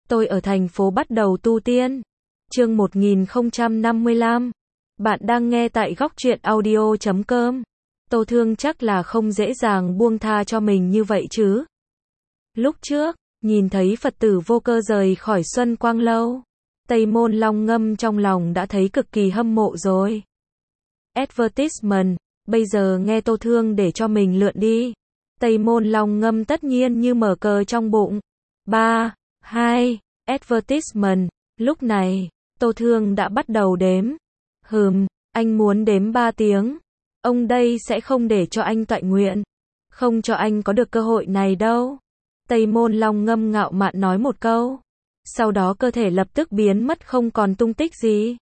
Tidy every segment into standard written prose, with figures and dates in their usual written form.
Tôi ở thành phố bắt đầu tu tiên. Chương 1055. Bạn đang nghe tại góc truyện audio.com. Tô Thương chắc là không dễ dàng buông tha cho mình như vậy chứ. Lúc trước, nhìn thấy Phật tử Vô Cơ rời khỏi Xuân Quang Lâu, Tây Môn Long Ngâm trong lòng đã thấy cực kỳ hâm mộ rồi. Advertisement, bây giờ nghe Tô Thương để cho mình lượn đi. Tây Môn Long Ngâm tất nhiên như mở cờ trong bụng. 3, 2, advertisement. Lúc này, Tô Thương đã bắt đầu đếm. Anh muốn đếm 3 tiếng. Ông đây sẽ không để cho anh toại nguyện. Không cho anh có được cơ hội này đâu. Tây Môn Long Ngâm ngạo mạn nói một câu. Sau đó cơ thể lập tức biến mất không còn tung tích gì.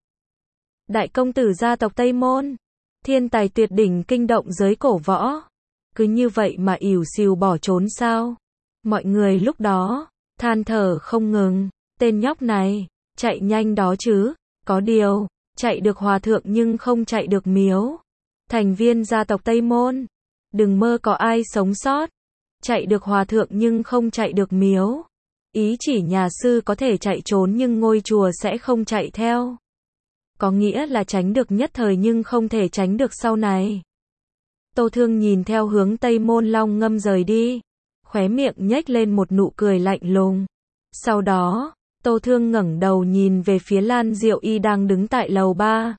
Đại công tử gia tộc Tây Môn, thiên tài tuyệt đỉnh kinh động giới cổ võ. Cứ như vậy mà ỉu xìu bỏ trốn sao? Mọi người lúc đó than thở không ngừng. Tên nhóc này chạy nhanh đó chứ. Có điều, chạy được hòa thượng nhưng không chạy được miếu. Thành viên gia tộc Tây Môn, đừng mơ có ai sống sót. Chạy được hòa thượng nhưng không chạy được miếu. Ý chỉ nhà sư có thể chạy trốn nhưng ngôi chùa sẽ không chạy theo. Có nghĩa là tránh được nhất thời nhưng không thể tránh được sau này. Tô Thương nhìn theo hướng Tây Môn Long Ngâm rời đi, khóe miệng nhếch lên một nụ cười lạnh lùng. Sau đó, Tô Thương ngẩng đầu nhìn về phía Lan Diệu Y đang đứng tại lầu 3.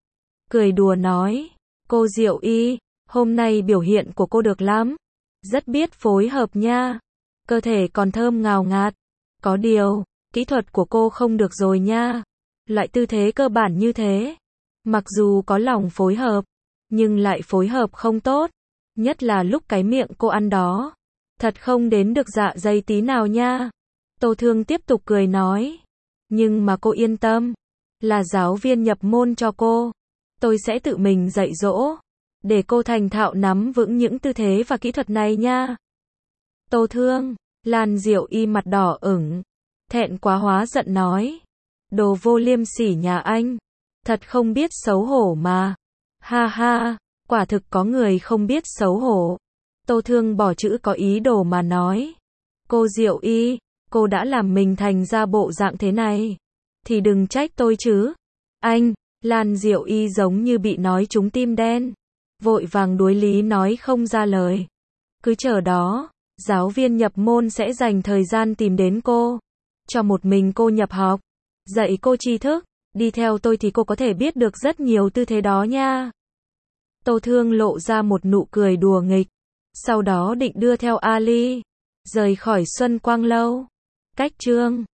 Cười đùa nói, cô Diệu Y, hôm nay biểu hiện của cô được lắm. Rất biết phối hợp nha. Cơ thể còn thơm ngào ngạt. Có điều, kỹ thuật của cô không được rồi nha. Loại tư thế cơ bản như thế. Mặc dù có lòng phối hợp, nhưng lại phối hợp không tốt. Nhất là lúc cái miệng cô ăn đó. Thật không đến được dạ dày tí nào nha. Tô Thương tiếp tục cười nói. Nhưng mà cô yên tâm. Là giáo viên nhập môn cho cô. Tôi sẽ tự mình dạy dỗ. Để cô thành thạo nắm vững những tư thế và kỹ thuật này nha. Tô Thương, Lan Diệu Y mặt đỏ ửng. Thẹn quá hóa giận nói. Đồ vô liêm sỉ nhà anh. Thật không biết xấu hổ mà. Ha ha, quả thực có người không biết xấu hổ. Tô Thương bỏ chữ có ý đồ mà nói. Cô Diệu Y, cô đã làm mình thành ra bộ dạng thế này. Thì đừng trách tôi chứ. Anh, Lan Diệu Y giống như bị nói trúng tim đen. Vội vàng đuối lý nói không ra lời. Cứ chờ đó, giáo viên nhập môn sẽ dành thời gian tìm đến cô. Cho một mình cô nhập học. Dạy cô tri thức. Đi theo tôi thì cô có thể biết được rất nhiều tư thế đó nha. Tô Thương lộ ra một nụ cười đùa nghịch. Sau đó định đưa theo Ali rời khỏi Xuân Quang Lâu. Cách chương